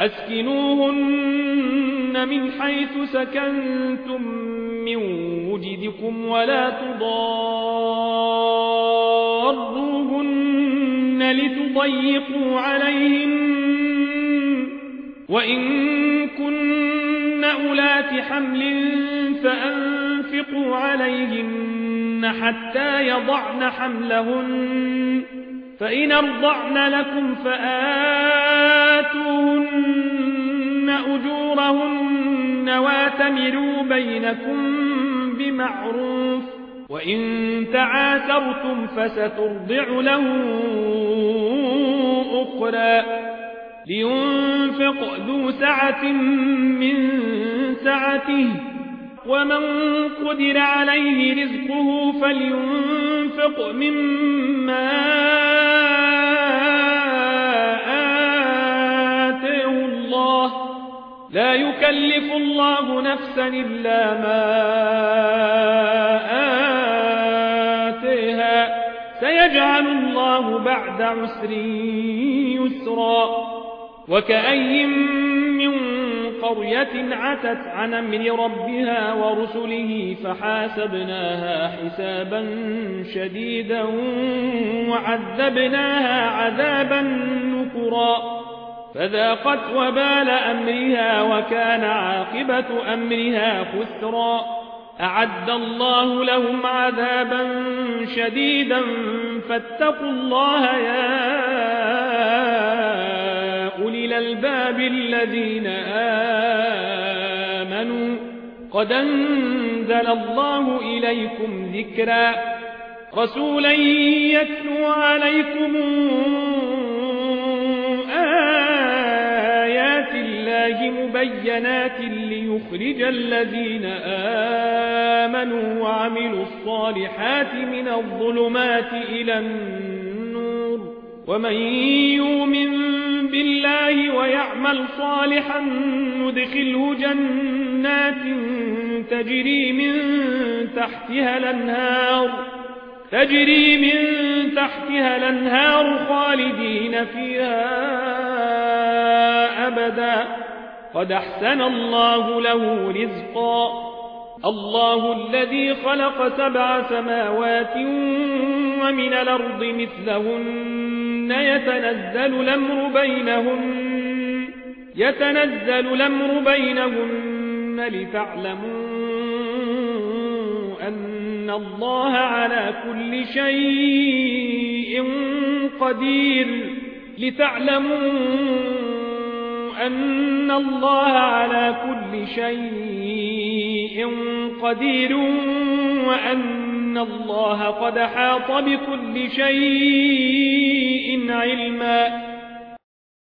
أسكنوهن من حيث سكنتم من وجدكم ولا تضاروهن لتضيقوا عليهن وإن كن أولات حمل فأنفقوا عليهن حتى يضعن حملهن فإن أرضعن لكم فآتوهن أجورهن واتمروا بينكم بمعروف وإن تعاثرتم فسترضع له أخرى لينفق ذو سعة من سعته ومن قدر عليه رزقه فلينفق مما آتاه الله لا يكلف الله نفسا إلا ما آتاها سيجعل الله بعد عسر يسرا وكأي من قرية عتت عن أمر ربها ورسله فحاسبناها حسابا شديدا وعذبناها عذابا نكرا فذاقت وبال أمرها وكان عاقبة أمرها خسرا أعد الله لهم عذابا شديدا فاتقوا الله يا أولي الألباب الذين آمنوا قد أنزل الله إليكم ذكرا رسولا يتلو عليكم آيات الله مبينات ليخرج الذين آمنوا وعملوا الصالحات من الظلمات إلى النور ومن يؤمن بالله ويعمل صالحا ندخله جنات تجري من تحتها الأنهار خالدين فيها أبدا قد أحسن الله له رزقا الله الذي خلق 7 سماوات ومن الأرض مثلهن يتنزل الأمر بينهن لتعلموا أن الله على كل شيء قدير وأن الله قد حاط بكل شيء علما